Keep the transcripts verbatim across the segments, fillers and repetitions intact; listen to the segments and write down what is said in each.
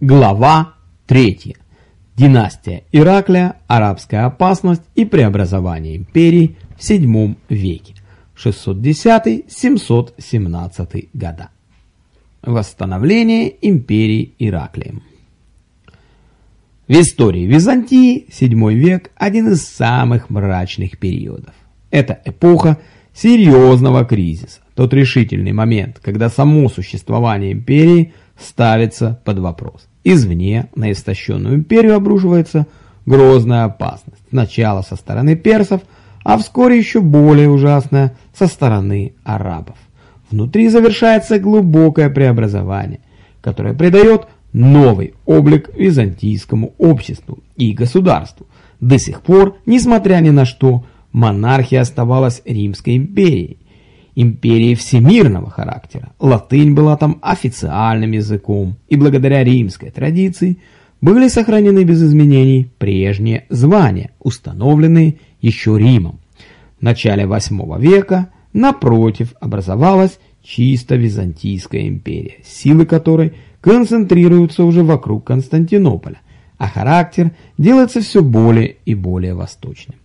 Глава третья. Династия Ираклия, арабская опасность и преобразование империи в седьмом веке, шестьсот десятый — семьсот семнадцатый года. Восстановление империи Ираклием. В истории Византии седьмой век – один из самых мрачных периодов. Это эпоха серьезного кризиса, тот решительный момент, когда само существование империи ставится под вопрос. Извне на истощенную империю обрушивается грозная опасность. Сначала со стороны персов, а вскоре еще более ужасная со стороны арабов. Внутри завершается глубокое преобразование, которое придает новый облик византийскому обществу и государству. До сих пор, несмотря ни на что, монархия оставалась Римской империей, империей всемирного характера. Латынь была там официальным языком, и благодаря римской традиции были сохранены без изменений прежние звания, установленные еще Римом. В начале восьмого века, напротив, образовалась чисто Византийская империя, силы которой концентрируются уже вокруг Константинополя, а характер делается все более и более восточным.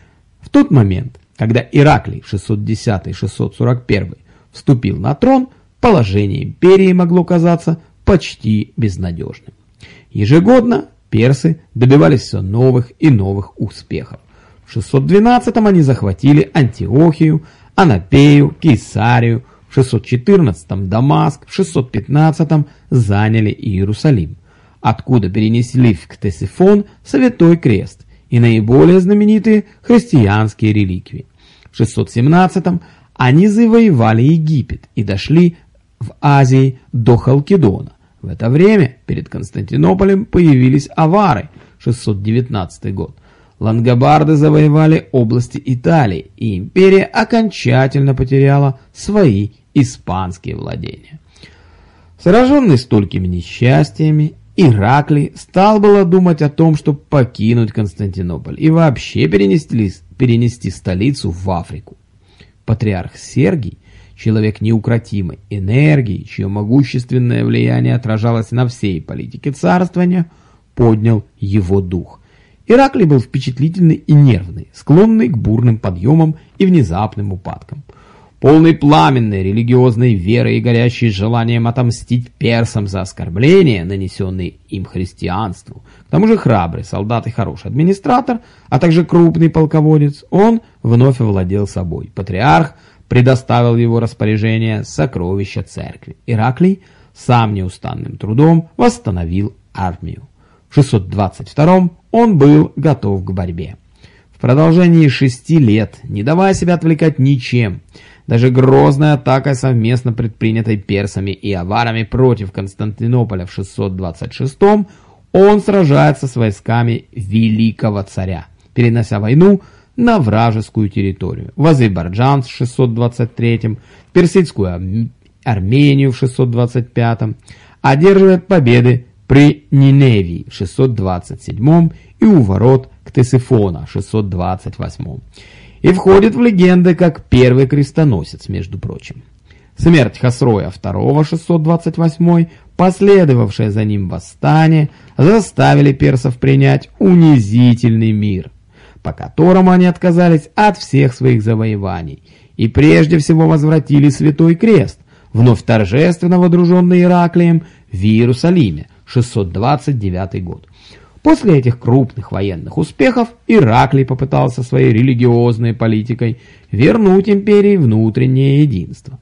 В тот момент, когда Ираклий в шестьсот десятый — шестьсот сорок первый вступил на трон, положение империи могло казаться почти безнадежным. Ежегодно персы добивались все новых и новых успехов. В шестьсот двенадцатом они захватили Антиохию, Анапею, Кейсарию, в шестьсот четырнадцатом Дамаск, в шестьсот пятнадцатом заняли Иерусалим, откуда перенесли в Ктесифон Святой Крест и наиболее знаменитые христианские реликвии. В шестьсот семнадцатом они завоевали Египет и дошли в Азии до Халкидона. В это время перед Константинополем появились авары, шестьсот девятнадцатый год. Лангобарды завоевали области Италии, и империя окончательно потеряла свои испанские владения. Сраженный столькими несчастьями, Ираклий стал было думать о том, чтобы покинуть Константинополь и вообще перенести, перенести столицу в Африку. Патриарх Сергий, человек неукротимой энергии, чье могущественное влияние отражалось на всей политике царствования, поднял его дух. Ираклий был впечатлительный и нервный, склонный к бурным подъемам и внезапным упадкам. Полный пламенной религиозной веры и горящий желанием отомстить персам за оскорбления, нанесенные им христианству, к тому же храбрый солдат и хороший администратор, а также крупный полководец, он вновь овладел собой. Патриарх предоставил в его распоряжение сокровища церкви. Ираклий сам неустанным трудом восстановил армию. В шестьсот двадцать втором он был готов к борьбе. В продолжении шести лет, не давая себя отвлекать ничем, даже грозной атакой, совместно предпринятой персами и аварами против Константинополя в шестьсот двадцать шестом, он сражается с войсками великого царя, перенося войну на вражескую территорию. В Азербайджан в шестьсот двадцать третьем, Персидскую Армению в шестьсот двадцать пятом, одерживает победы при Ниневии в шестьсот двадцать седьмом и у ворот Ктесифона в шестьсот двадцать восьмом. И входит в легенды как первый крестоносец, между прочим. Смерть Хосроя второго, шестьсот двадцать восьмой, последовавшее за ним восстание, заставили персов принять унизительный мир, по которому они отказались от всех своих завоеваний и прежде всего возвратили Святой Крест, вновь торжественно водруженный Ираклием в Иерусалиме, шестьсот двадцать девятый год. После этих крупных военных успехов Ираклий попытался своей религиозной политикой вернуть империи внутреннее единство.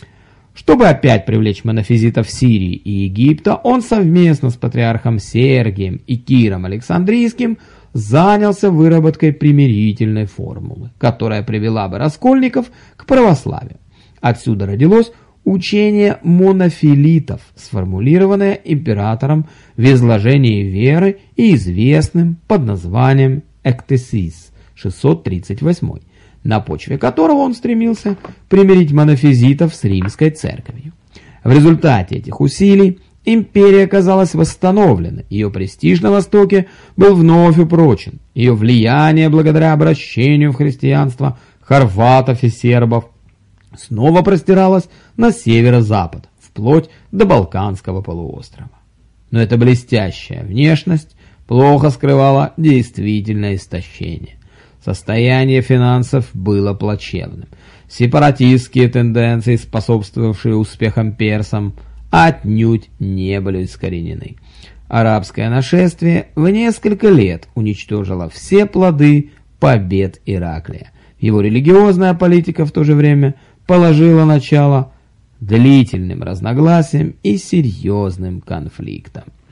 Чтобы опять привлечь монофизитов Сирии и Египта, он совместно с патриархом Сергием и Киром Александрийским занялся выработкой примирительной формулы, которая привела бы раскольников к православию. Отсюда родилось учение монофилитов, сформулированное императором в изложении веры и известным под названием «Эктесис» шестьсот тридцать восьмой, на почве которого он стремился примирить монофизитов с римской церковью. В результате этих усилий империя оказалась восстановлена, ее престиж на Востоке был вновь упрочен, ее влияние благодаря обращению в христианство хорватов и сербов снова простиралась на северо-запад, вплоть до Балканского полуострова. Но эта блестящая внешность плохо скрывала действительное истощение. Состояние финансов было плачевным. Сепаратистские тенденции, способствовавшие успехам персам, отнюдь не были искоренены. Арабское нашествие в несколько лет уничтожило все плоды побед Ираклия. Его религиозная политика в то же время положила начало длительным разногласиям и серьезным конфликтам.